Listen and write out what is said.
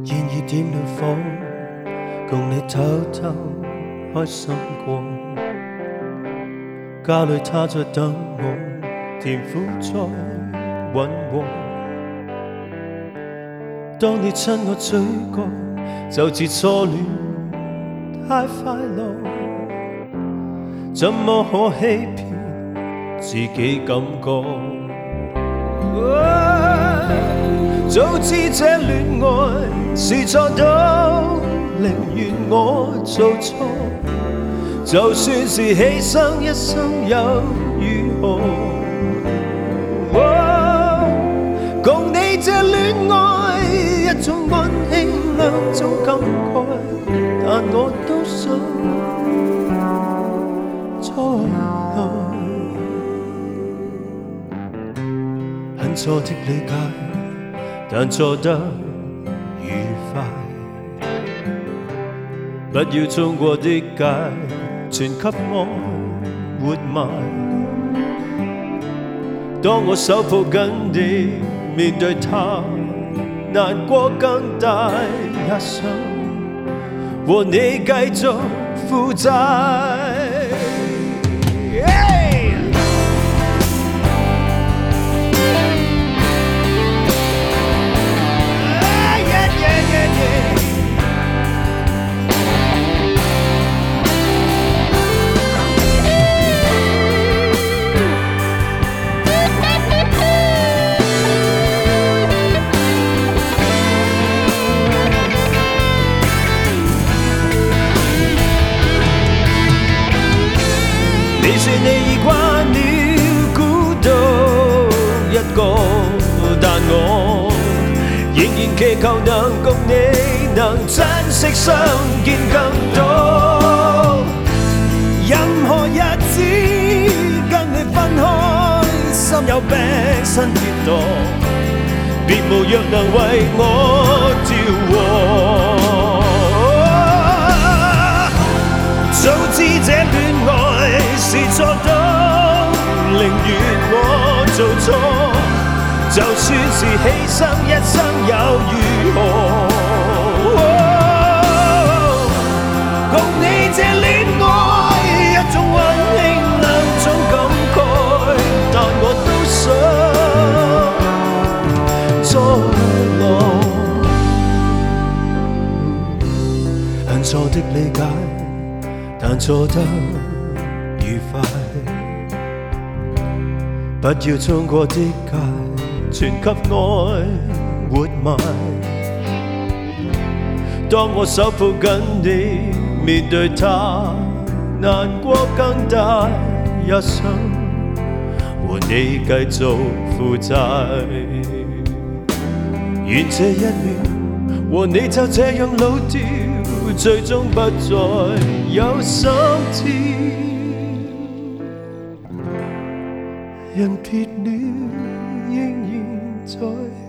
然而點亮火，共你偷偷開心過。家裏他在等我，甜苦在穩和。當你親我嘴角，就似初戀太快樂，怎麼可欺騙自己感覺？早知這戀愛是錯都寧願我做錯，就算是犧牲一生又如何？共你這戀愛一種溫馨兩種感慨，但我都想再來。很錯的理解，但錯得愉快。不要衝過的界，全給愛活埋。當我手抱緊你，面對他，難過更大，也想和你繼續負債。你說你已慣了孤獨一個，但我仍然祈求能共你能珍惜相見更多。任何日子跟你分開，心有病身跌墮，別無藥能為我調和。早知這戀愛是錯都寧願我做錯，就算是犧牲一生又如何？共你這戀愛一種溫馨兩種感慨，但我都想再來。很錯的理解，但錯得愉快。不要衝過的界，全給愛活埋。當我手抱緊你，面對他，難過更大，也想和你繼續負債。願這一秒和你就這樣老掉，最終不再有心跳。人別了，仍然在。